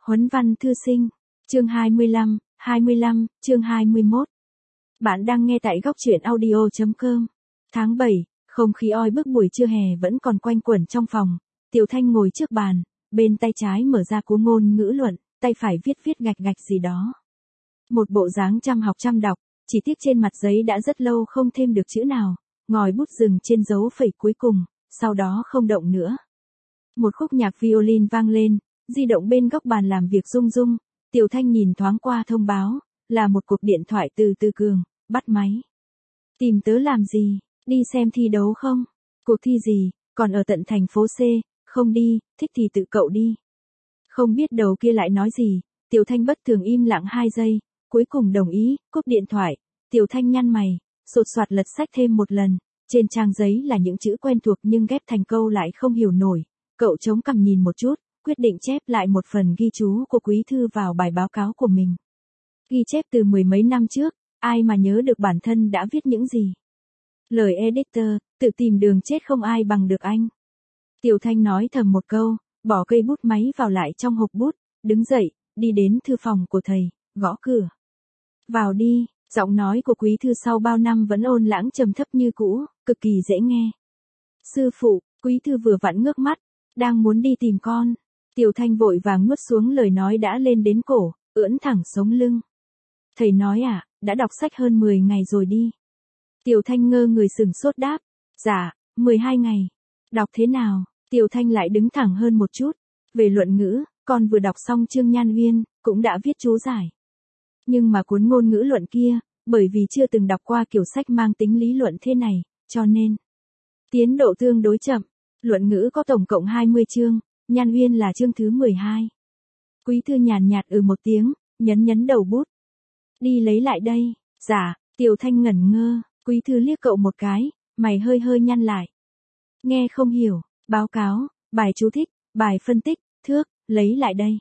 Huấn văn thư sinh, chương 25, chương 21. Bạn đang nghe tại góc truyện audio.com. Tháng 7, không khí oi bức buổi trưa hè vẫn còn quanh quẩn trong phòng. Tiểu Thanh ngồi trước bàn, bên tay trái mở ra cuốn ngôn ngữ luận, tay phải viết gạch gạch gì đó. Một bộ dáng chăm học chăm đọc, chỉ tiếc trên mặt giấy đã rất lâu không thêm được chữ nào, ngòi bút dừng trên dấu phẩy cuối cùng, sau đó không động nữa. Một khúc nhạc violin vang lên, di động bên góc bàn làm việc rung rung, Tiểu Thanh nhìn thoáng qua thông báo, là một cuộc điện thoại từ Từ Cường, bắt máy. Tìm tớ làm gì, đi xem thi đấu không? Cuộc thi gì, còn ở tận thành phố C, không đi, thích thì tự cậu đi. Không biết đầu kia lại nói gì, Tiểu Thanh bất thường im lặng 2 giây, cuối cùng đồng ý, cúp điện thoại, Tiểu Thanh nhăn mày, sột soạt lật sách thêm một lần, trên trang giấy là những chữ quen thuộc nhưng ghép thành câu lại không hiểu nổi. Cậu chống cằm nhìn một chút, quyết định chép lại một phần ghi chú của Quý Thư vào bài báo cáo của mình. Ghi chép từ 10 mấy năm trước, ai mà nhớ được bản thân đã viết những gì. Lời editor, tự tìm đường chết không ai bằng được anh. Tiểu Thanh nói thầm một câu, bỏ cây bút máy vào lại trong hộp bút, đứng dậy, đi đến thư phòng của thầy, gõ cửa. Vào đi, giọng nói của Quý Thư sau bao năm vẫn ôn lãng trầm thấp như cũ, cực kỳ dễ nghe. Sư phụ, Quý Thư vừa vặn ngước mắt, đang muốn đi tìm con. Tiểu Thanh vội vàng nuốt xuống lời nói đã lên đến cổ, ưỡn thẳng sống lưng. Thầy nói à, đã đọc sách hơn 10 ngày rồi đi. Tiểu Thanh ngơ người sửng sốt đáp. Dạ, 12 ngày. Đọc thế nào? Tiểu Thanh lại đứng thẳng hơn một chút. Về luận ngữ, con vừa đọc xong chương Nhan Uyên, cũng đã viết chú giải. Nhưng mà cuốn ngôn ngữ luận kia, bởi vì chưa từng đọc qua kiểu sách mang tính lý luận thế này, cho nên tiến độ tương đối chậm. Luận ngữ có tổng cộng 20 chương, Nhan Uyên là chương thứ 12. Quý Thư nhàn nhạt một tiếng, nhấn đầu bút. Đi lấy lại đây. Dạ, Tiểu Thanh ngẩn ngơ, Quý Thư liếc cậu một cái, mày hơi nhăn lại. Nghe không hiểu, báo cáo, bài chú thích, bài phân tích, thước, lấy lại đây.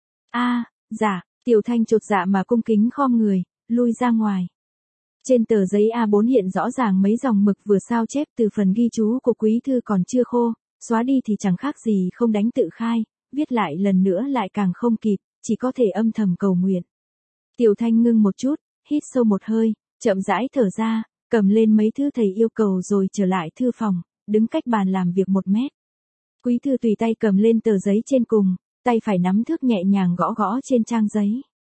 Dạ, Tiểu Thanh chột dạ mà cung kính khom người, lui ra ngoài. Trên tờ giấy A4 hiện rõ ràng mấy dòng mực vừa sao chép từ phần ghi chú của Quý Thư còn chưa khô, xóa đi thì chẳng khác gì không đánh tự khai, viết lại lần nữa lại càng không kịp, chỉ có thể âm thầm cầu nguyện. Tiểu Thanh ngưng một chút, hít sâu một hơi, chậm rãi thở ra, cầm lên mấy thứ thầy yêu cầu rồi trở lại thư phòng, đứng cách bàn làm việc 1 mét. Quý Thư tùy tay cầm lên tờ giấy trên cùng, tay phải nắm thước nhẹ nhàng gõ trên trang giấy.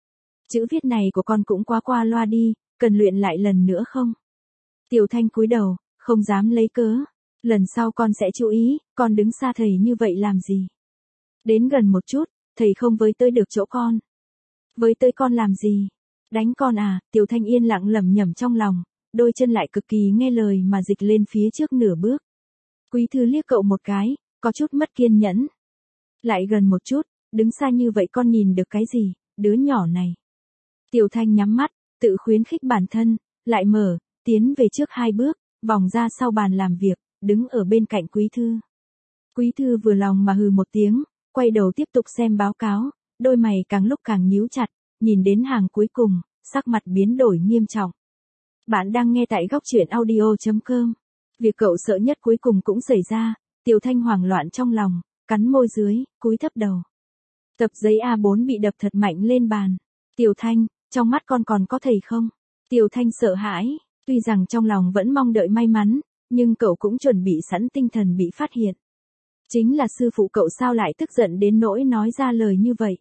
Chữ viết này của con cũng quá qua loa đi, cần luyện lại lần nữa không? Tiểu Thanh cúi đầu, không dám lấy cớ. Lần sau con sẽ chú ý, con đứng xa thầy như vậy làm gì? Đến gần một chút, thầy không với tới được chỗ con. Với tới con làm gì? Đánh con à? Tiểu Thanh yên lặng lẩm nhẩm trong lòng, đôi chân lại cực kỳ nghe lời mà dịch lên phía trước nửa bước. Quý Thư liếc cậu một cái, có chút mất kiên nhẫn. Lại gần một chút, đứng xa như vậy con nhìn được cái gì, đứa nhỏ này. Tiểu Thanh nhắm mắt, tự khuyến khích bản thân, lại mở, tiến về trước 2 bước, vòng ra sau bàn làm việc, đứng ở bên cạnh Quý Thư. Quý Thư vừa lòng mà hừ một tiếng, quay đầu tiếp tục xem báo cáo, đôi mày càng lúc càng nhíu chặt, nhìn đến hàng cuối cùng, sắc mặt biến đổi nghiêm trọng. Bạn đang nghe tại góc truyện audio.com. Việc cậu sợ nhất cuối cùng cũng xảy ra, Tiểu Thanh hoảng loạn trong lòng, cắn môi dưới, cúi thấp đầu. Tập giấy A4 bị đập thật mạnh lên bàn. Tiểu Thanh, trong mắt con còn có thầy không? Tiểu Thanh sợ hãi, tuy rằng trong lòng vẫn mong đợi may mắn, nhưng cậu cũng chuẩn bị sẵn tinh thần bị phát hiện. Chính là sư phụ cậu sao lại tức giận đến nỗi nói ra lời như vậy.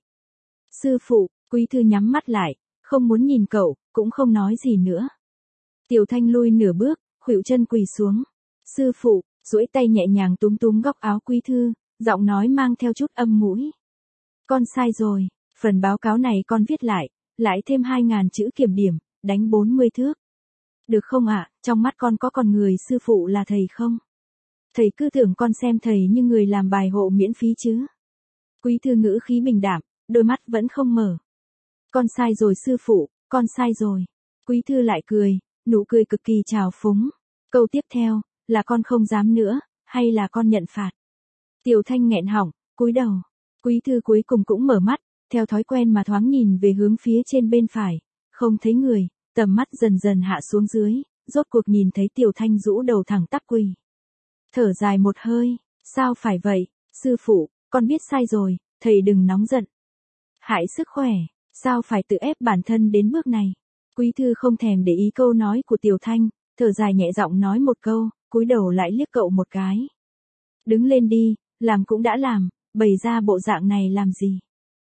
Sư phụ, Quý Thư nhắm mắt lại, không muốn nhìn cậu, cũng không nói gì nữa. Tiểu Thanh lui nửa bước, khuỵu chân quỳ xuống. Sư phụ, duỗi tay nhẹ nhàng túm góc áo Quý Thư, giọng nói mang theo chút âm mũi. Con sai rồi, phần báo cáo này con viết lại thêm 2.000 chữ kiểm điểm, đánh 40 thước. Được không ạ, trong mắt con có còn người sư phụ là thầy không? Thầy cứ tưởng con xem thầy như người làm bài hộ miễn phí chứ. Quý Thư ngữ khí bình đạm, đôi mắt vẫn không mở. Con sai rồi sư phụ, con sai rồi. Quý Thư lại cười, nụ cười cực kỳ trào phúng. Câu tiếp theo, là con không dám nữa, hay là con nhận phạt? Tiểu Thanh nghẹn họng, cúi đầu. Quý Thư cuối cùng cũng mở mắt, theo thói quen mà thoáng nhìn về hướng phía trên bên phải, không thấy người, tầm mắt dần dần hạ xuống dưới, rốt cuộc nhìn thấy Tiểu Thanh rũ đầu thẳng tắp quỳ. Thở dài một hơi, sao phải vậy, sư phụ, con biết sai rồi, thầy đừng nóng giận. hại sức khỏe, sao phải tự ép bản thân đến bước này. Quý thư không thèm để ý câu nói của Tiểu Thanh, thở dài nhẹ giọng nói một câu, cúi đầu lại liếc cậu một cái. Đứng lên đi, làm cũng đã làm, bày ra bộ dạng này làm gì.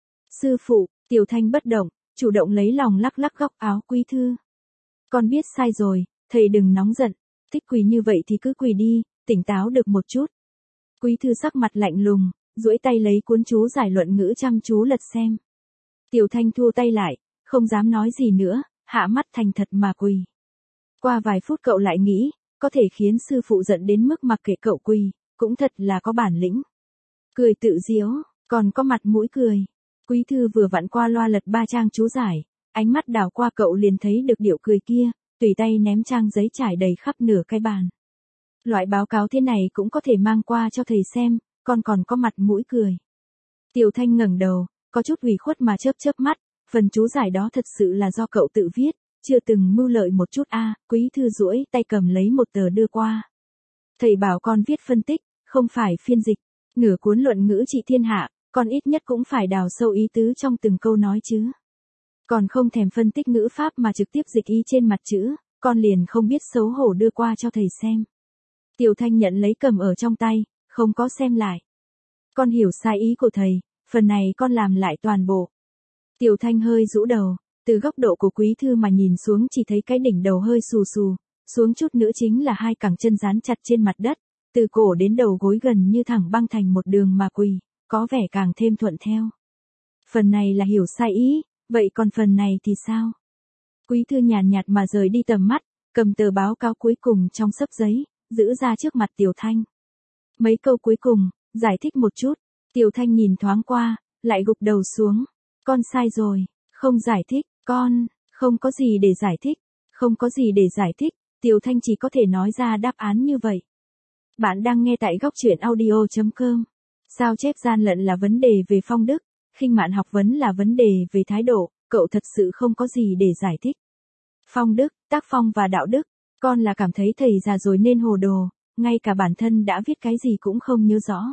Sư phụ, Tiểu Thanh bất động, chủ động lấy lòng lắc lắc góc áo Quý thư. Con biết sai rồi, thầy đừng nóng giận, thích quỳ như vậy thì cứ quỳ đi, tỉnh táo được một chút. Quý thư sắc mặt lạnh lùng, duỗi tay lấy cuốn chú giải luận ngữ chăm chú lật xem. Tiểu Thanh thua tay lại, không dám nói gì nữa, hạ mắt thành thật mà quỳ. Qua vài phút cậu lại nghĩ, có thể khiến sư phụ giận đến mức mặc kệ cậu quỳ, cũng thật là có bản lĩnh. Cười tự giễu, còn có mặt mũi cười. Quý thư vừa vặn qua loa lật 3 trang chú giải, ánh mắt đảo qua cậu liền thấy được điệu cười kia, tùy tay ném trang giấy trải đầy khắp nửa cái bàn. Loại báo cáo thế này cũng có thể mang qua cho thầy xem, con còn có mặt mũi cười. Tiểu Thanh ngẩng đầu, có chút ủy khuất mà chớp chớp mắt, phần chú giải đó thật sự là do cậu tự viết, chưa từng mưu lợi một chút a. Quý thư duỗi tay cầm lấy một tờ đưa qua. Thầy bảo con viết phân tích, không phải phiên dịch, nửa cuốn luận ngữ trị thiên hạ, con ít nhất cũng phải đào sâu ý tứ trong từng câu nói chứ. Còn không thèm phân tích ngữ pháp mà trực tiếp dịch ý trên mặt chữ, con liền không biết xấu hổ đưa qua cho thầy xem. Tiểu Thanh nhận lấy cầm ở trong tay, không có xem lại. Con hiểu sai ý của thầy, phần này con làm lại toàn bộ. Tiểu Thanh hơi rũ đầu, từ góc độ của Quý thư mà nhìn xuống chỉ thấy cái đỉnh đầu hơi xù xù, xuống chút nữa chính là hai cẳng chân dán chặt trên mặt đất, từ cổ đến đầu gối gần như thẳng băng thành một đường mà quỳ, có vẻ càng thêm thuận theo. Phần này là hiểu sai ý, vậy còn phần này thì sao? Quý thư nhàn nhạt mà rời đi tầm mắt, cầm tờ báo cáo cuối cùng trong xấp giấy, giữ ra trước mặt Tiểu Thanh. Mấy câu cuối cùng, giải thích một chút. Tiểu Thanh nhìn thoáng qua, lại gục đầu xuống. Con sai rồi, không giải thích, con, không có gì để giải thích, không có gì để giải thích, Tiểu Thanh chỉ có thể nói ra đáp án như vậy. Bạn đang nghe tại góc truyện audio.com. Sao chép gian lận là vấn đề về phong đức, khinh mạn học vấn là vấn đề về thái độ, cậu thật sự không có gì để giải thích. Phong đức, tác phong và đạo đức, con là cảm thấy thầy già rồi nên hồ đồ, ngay cả bản thân đã viết cái gì cũng không nhớ rõ.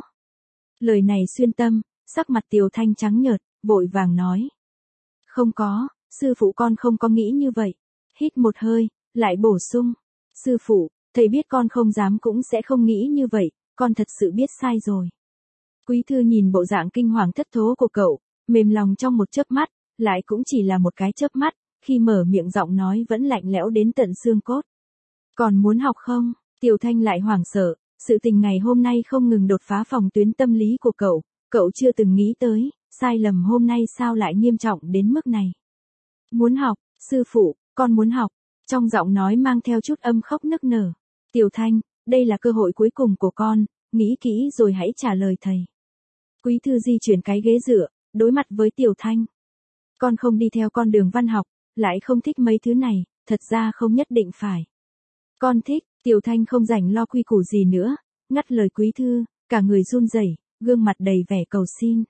Lời này xuyên tâm, sắc mặt Tiểu Thanh trắng nhợt, vội vàng nói. Không có, sư phụ con không có nghĩ như vậy. Hít một hơi, lại bổ sung. Sư phụ, thầy biết con không dám cũng sẽ không nghĩ như vậy, con thật sự biết sai rồi. Quý thư nhìn bộ dạng kinh hoàng thất thố của cậu, mềm lòng trong một chớp mắt, lại cũng chỉ là một cái chớp mắt, khi mở miệng giọng nói vẫn lạnh lẽo đến tận xương cốt. Còn muốn học không? Tiểu Thanh lại hoảng sợ, sự tình ngày hôm nay không ngừng đột phá phòng tuyến tâm lý của cậu chưa từng nghĩ tới, sai lầm hôm nay sao lại nghiêm trọng đến mức này. Muốn học, sư phụ, con muốn học, trong giọng nói mang theo chút âm khóc nức nở. Tiểu Thanh, đây là cơ hội cuối cùng của con, nghĩ kỹ rồi hãy trả lời thầy. Quý thư di chuyển cái ghế dựa, đối mặt với Tiểu Thanh. Con không đi theo con đường văn học, lại không thích mấy thứ này, thật ra không nhất định phải. Con thích, Tiểu Thanh không rảnh lo quy củ gì nữa, ngắt lời Quý thư, cả người run rẩy, gương mặt đầy vẻ cầu xin.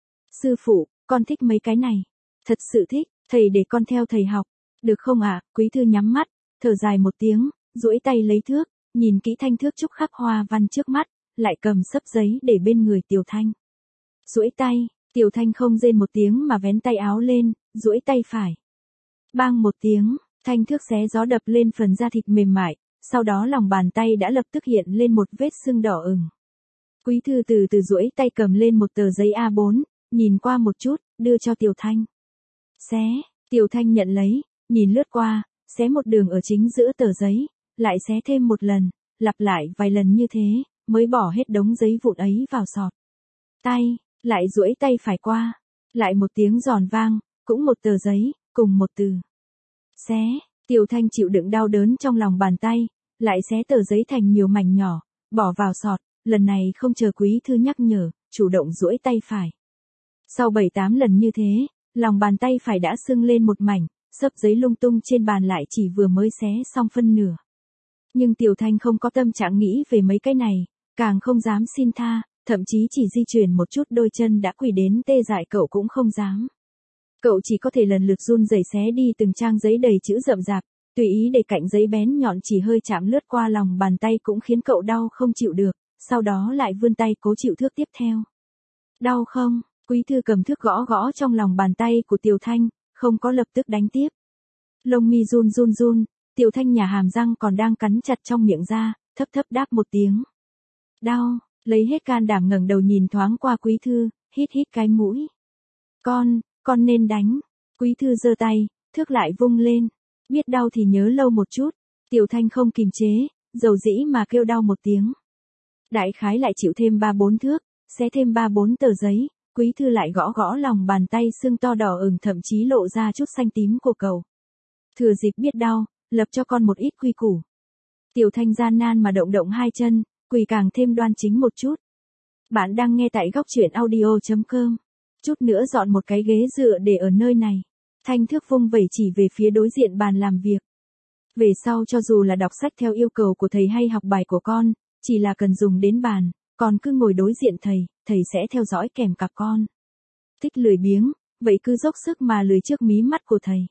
Sư phụ, con thích mấy cái này. Thật sự thích, thầy để con theo thầy học. Được không ạ? Quý thư nhắm mắt, thở dài một tiếng, duỗi tay lấy thước, nhìn kỹ thanh thước trúc khắc hoa văn trước mắt, lại cầm xấp giấy để bên người Tiểu Thanh. Duỗi tay, Tiểu Thanh không rên một tiếng mà vén tay áo lên, duỗi tay phải. Bang một tiếng, thanh thước xé gió đập lên phần da thịt mềm mại, sau đó lòng bàn tay đã lập tức hiện lên một vết sưng đỏ ửng. Quý thư từ từ duỗi tay cầm lên một tờ giấy A4, nhìn qua một chút, đưa cho Tiểu Thanh. Xé, Tiểu Thanh nhận lấy, nhìn lướt qua, xé một đường ở chính giữa tờ giấy, lại xé thêm một lần, lặp lại vài lần như thế, mới bỏ hết đống giấy vụn ấy vào sọt. Tay, lại duỗi tay phải qua, lại một tiếng giòn vang, cũng một tờ giấy, cùng một từ. Xé, Tiểu Thanh chịu đựng đau đớn trong lòng bàn tay, lại xé tờ giấy thành nhiều mảnh nhỏ, bỏ vào sọt, lần này không chờ Quý thư nhắc nhở, chủ động duỗi tay phải. Sau 7-8 lần như thế, lòng bàn tay phải đã sưng lên một mảnh, xấp giấy lung tung trên bàn lại chỉ vừa mới xé xong phân nửa. Nhưng Tiểu Thanh không có tâm trạng nghĩ về mấy cái này, càng không dám xin tha, thậm chí chỉ di chuyển một chút đôi chân đã quỳ đến tê dại cậu cũng không dám. Cậu chỉ có thể lần lượt run rẩy xé đi từng trang giấy đầy chữ rậm rạp, tùy ý để cạnh giấy bén nhọn chỉ hơi chạm lướt qua lòng bàn tay cũng khiến cậu đau không chịu được, sau đó lại vươn tay cố chịu thước tiếp theo. Đau không? Quý thư cầm thước gõ gõ trong lòng bàn tay của Tiểu Thanh, không có lập tức đánh tiếp. Lông mi run run run, Tiểu Thanh nhà hàm răng còn đang cắn chặt trong miệng ra, thấp thấp đáp một tiếng. Đau, lấy hết can đảm ngẩng đầu nhìn thoáng qua Quý thư, hít hít cái mũi. Con nên đánh. Quý thư giơ tay, thước lại vung lên. Biết đau thì nhớ lâu một chút. Tiểu Thanh không kìm chế, dầu dĩ mà kêu đau một tiếng. Đại khái lại chịu thêm 3-4 thước, xé thêm 3-4 tờ giấy. Quý thư lại gõ gõ lòng bàn tay sưng to đỏ ửng thậm chí lộ ra chút xanh tím của cậu. Thừa dịp biết đau, lập cho con một ít quy củ. Tiểu Thanh gian nan mà động động hai chân, quỳ càng thêm đoan chính một chút. Bạn đang nghe tại góc truyện audio.com. Chút nữa dọn một cái ghế dựa để ở nơi này. Thanh thước vung vẩy chỉ về phía đối diện bàn làm việc. Về sau cho dù là đọc sách theo yêu cầu của thầy hay học bài của con, chỉ là cần dùng đến bàn, con cứ ngồi đối diện thầy sẽ theo dõi kèm cặp con. Thích lười biếng, vậy cứ dốc sức mà lười trước mí mắt của thầy.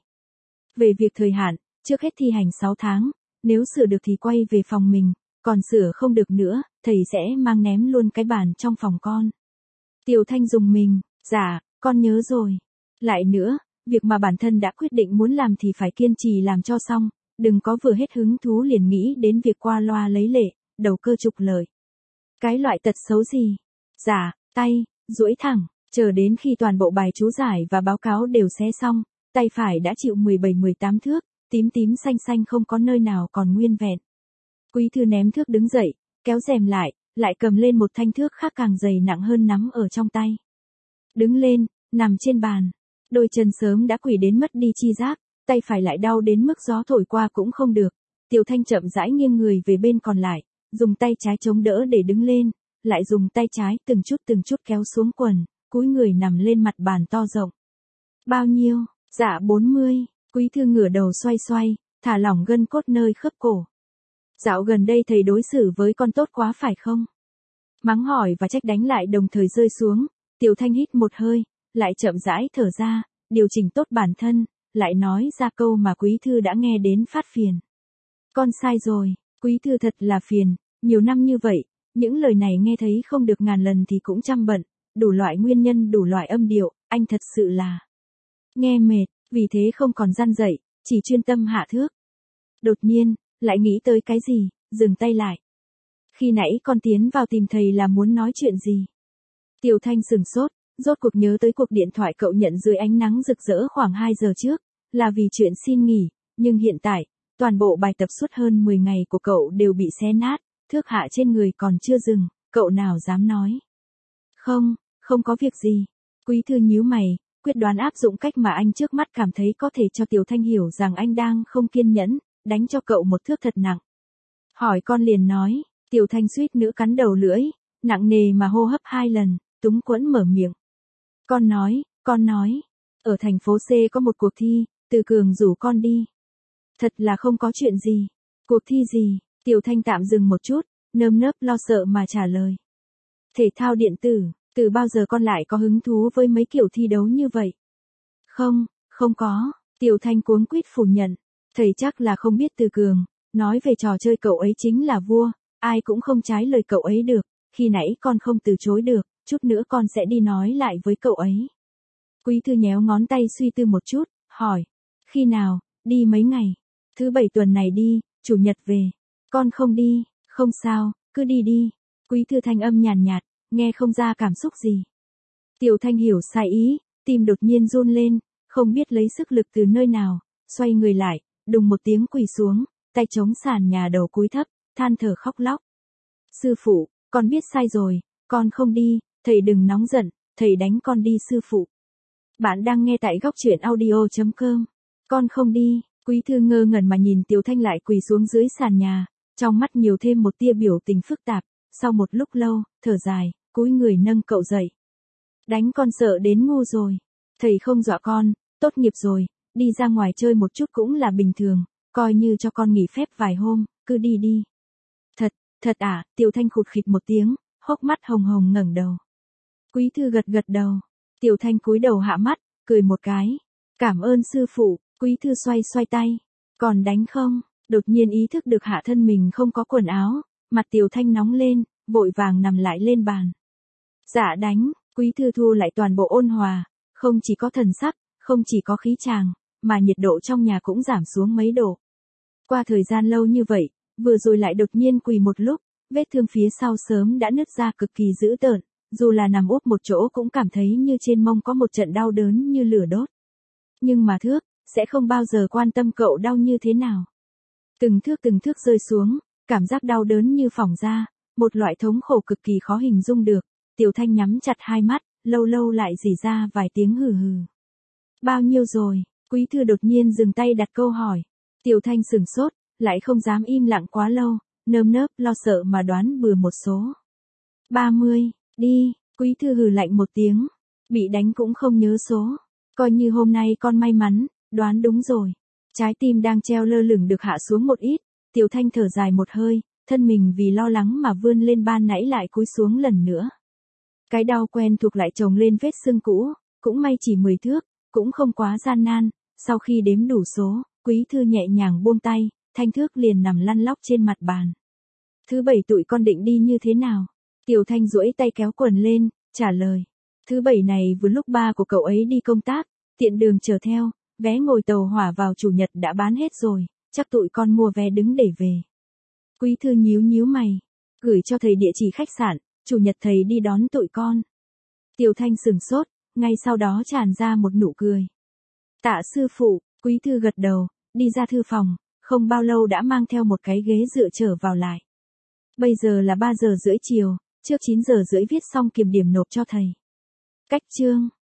Về việc thời hạn, trước hết thi hành 6 tháng, nếu sửa được thì quay về phòng mình, còn sửa không được nữa, thầy sẽ mang ném luôn cái bàn trong phòng con. Tiểu Thanh dùng mình, dạ, con nhớ rồi. Lại nữa, việc mà bản thân đã quyết định muốn làm thì phải kiên trì làm cho xong, đừng có vừa hết hứng thú liền nghĩ đến việc qua loa lấy lệ, đầu cơ trục lợi. Cái loại tật xấu gì? Dạ, tay, duỗi thẳng, chờ đến khi toàn bộ bài chú giải và báo cáo đều xé xong, tay phải đã chịu 17-18 thước, tím tím xanh xanh không có nơi nào còn nguyên vẹn. Quý thư ném thước đứng dậy, kéo rèm lại cầm lên một thanh thước khác càng dày nặng hơn nắm ở trong tay. Đứng lên, nằm trên bàn. Đôi chân sớm đã quỳ đến mất đi chi giác, tay phải lại đau đến mức gió thổi qua cũng không được. Tiểu Thanh chậm rãi nghiêng người về bên còn lại, dùng tay trái chống đỡ để đứng lên, lại dùng tay trái từng chút kéo xuống quần, cúi người nằm lên mặt bàn to rộng. Bao nhiêu? Dạ 40, Quý thư ngửa đầu xoay, thả lỏng gân cốt nơi khớp cổ. Dạo gần đây thầy đối xử với con tốt quá phải không? Mắng hỏi và trách đánh lại đồng thời rơi xuống, Tiểu Thanh hít một hơi, lại chậm rãi thở ra, điều chỉnh tốt bản thân, lại nói ra câu mà Quý thư đã nghe đến phát phiền. Con sai rồi, Quý thư thật là phiền, nhiều năm như vậy, những lời này nghe thấy không được ngàn lần thì cũng trăm bận, đủ loại nguyên nhân đủ loại âm điệu, anh thật sự là nghe mệt, vì thế không còn răn dậy, chỉ chuyên tâm hạ thước. Đột nhiên, lại nghĩ tới cái gì, dừng tay lại. Khi nãy con tiến vào tìm thầy là muốn nói chuyện gì? Tiểu Thanh sừng sốt, rốt cuộc nhớ tới cuộc điện thoại cậu nhận dưới ánh nắng rực rỡ khoảng 2 giờ trước, là vì chuyện xin nghỉ, nhưng hiện tại, toàn bộ bài tập suốt hơn 10 ngày của cậu đều bị xé nát, thước hạ trên người còn chưa dừng, cậu nào dám nói. Không có việc gì. Quý thư nhíu mày, quyết đoán áp dụng cách mà anh trước mắt cảm thấy có thể cho Tiểu Thanh hiểu rằng anh đang không kiên nhẫn, đánh cho cậu một thước thật nặng. Hỏi con liền nói, Tiểu Thanh suýt nữa cắn đầu lưỡi, nặng nề mà hô hấp 2 lần, túng quẫn mở miệng. Con nói, ở thành phố C có một cuộc thi, Từ Cường rủ con đi. Thật là không có chuyện gì. Cuộc thi gì? Tiểu Thanh tạm dừng một chút, nơm nớp lo sợ mà trả lời. Thể thao điện tử, từ bao giờ con lại có hứng thú với mấy kiểu thi đấu như vậy? Không có, Tiểu Thanh cuống quýt phủ nhận. Thầy chắc là không biết Từ Cường, nói về trò chơi cậu ấy chính là vua, ai cũng không trái lời cậu ấy được, khi nãy con không từ chối được, chút nữa con sẽ đi nói lại với cậu ấy. Quý thư nhéo ngón tay suy tư một chút, hỏi, khi nào, đi mấy ngày? Thứ 7 tuần này đi, chủ nhật về. Con không đi, không sao, cứ đi đi. Quý thư thanh âm nhàn nhạt, nghe không ra cảm xúc gì. Tiểu Thanh hiểu sai ý, tim đột nhiên run lên, không biết lấy sức lực từ nơi nào, xoay người lại, đùng một tiếng quỳ xuống, tay chống sàn nhà đầu cúi thấp, than thở khóc lóc. Sư phụ, con biết sai rồi, con không đi, thầy đừng nóng giận, thầy đánh con đi sư phụ. Bạn đang nghe tại góc truyện audio.com. Con không đi, Quý thư ngơ ngẩn mà nhìn Tiểu Thanh lại quỳ xuống dưới sàn nhà, trong mắt nhiều thêm một tia biểu tình phức tạp, sau một lúc lâu, thở dài, cúi người nâng cậu dậy. Đánh con sợ đến ngu rồi, thầy không dọa con, tốt nghiệp rồi, đi ra ngoài chơi một chút cũng là bình thường, coi như cho con nghỉ phép vài hôm, cứ đi đi. Thật à, Tiểu Thanh khụt khịt một tiếng, hốc mắt hồng hồng ngẩng đầu. Quý thư gật đầu, Tiểu Thanh cúi đầu hạ mắt, cười một cái. Cảm ơn sư phụ, Quý thư xoay tay. Còn đánh không? Đột nhiên ý thức được hạ thân mình không có quần áo, mặt Tiểu Thanh nóng lên, vội vàng nằm lại lên bàn. Dạ đánh, Quý thư thu lại toàn bộ ôn hòa, không chỉ có thần sắc, không chỉ có khí chàng, mà nhiệt độ trong nhà cũng giảm xuống mấy độ. Qua thời gian lâu như vậy, vừa rồi lại đột nhiên quỳ một lúc, vết thương phía sau sớm đã nứt ra cực kỳ dữ tợn, dù là nằm úp một chỗ cũng cảm thấy như trên mông có một trận đau đớn như lửa đốt. Nhưng mà thước, sẽ không bao giờ quan tâm cậu đau như thế nào. Từng thước rơi xuống, cảm giác đau đớn như phỏng ra, một loại thống khổ cực kỳ khó hình dung được. Tiểu Thanh nhắm chặt hai mắt, lâu lâu lại rỉ ra vài tiếng hừ hừ. Bao nhiêu rồi? Quý thư đột nhiên dừng tay đặt câu hỏi. Tiểu Thanh sửng sốt, lại không dám im lặng quá lâu, nơm nớp lo sợ mà đoán bừa một số. 30, đi, Quý thư hừ lạnh một tiếng, bị đánh cũng không nhớ số. Coi như hôm nay con may mắn, đoán đúng rồi. Trái tim đang treo lơ lửng được hạ xuống một ít, Tiểu Thanh thở dài một hơi, thân mình vì lo lắng mà vươn lên ban nãy lại cúi xuống lần nữa. Cái đau quen thuộc lại chồng lên vết sưng cũ, cũng may chỉ 10 thước, cũng không quá gian nan. Sau khi đếm đủ số, Quý thư nhẹ nhàng buông tay, thanh thước liền nằm lăn lóc trên mặt bàn. Thứ bảy tụi con định đi như thế nào? Tiểu Thanh duỗi tay kéo quần lên, trả lời. Thứ bảy này vừa lúc ba của cậu ấy đi công tác, tiện đường chở theo, vé ngồi tàu hỏa vào chủ nhật đã bán hết rồi, chắc tụi con mua vé đứng để về. Quý thư nhíu nhíu mày, gửi cho thầy địa chỉ khách sạn, chủ nhật thầy đi đón tụi con. Tiểu Thanh sửng sốt, ngay sau đó tràn ra một nụ cười. Tạ sư phụ, Quý thư gật đầu, đi ra thư phòng, không bao lâu đã mang theo một cái ghế dựa trở vào lại. Bây giờ là 3 giờ rưỡi chiều, trước 9 giờ rưỡi viết xong kiểm điểm nộp cho thầy. Cách chương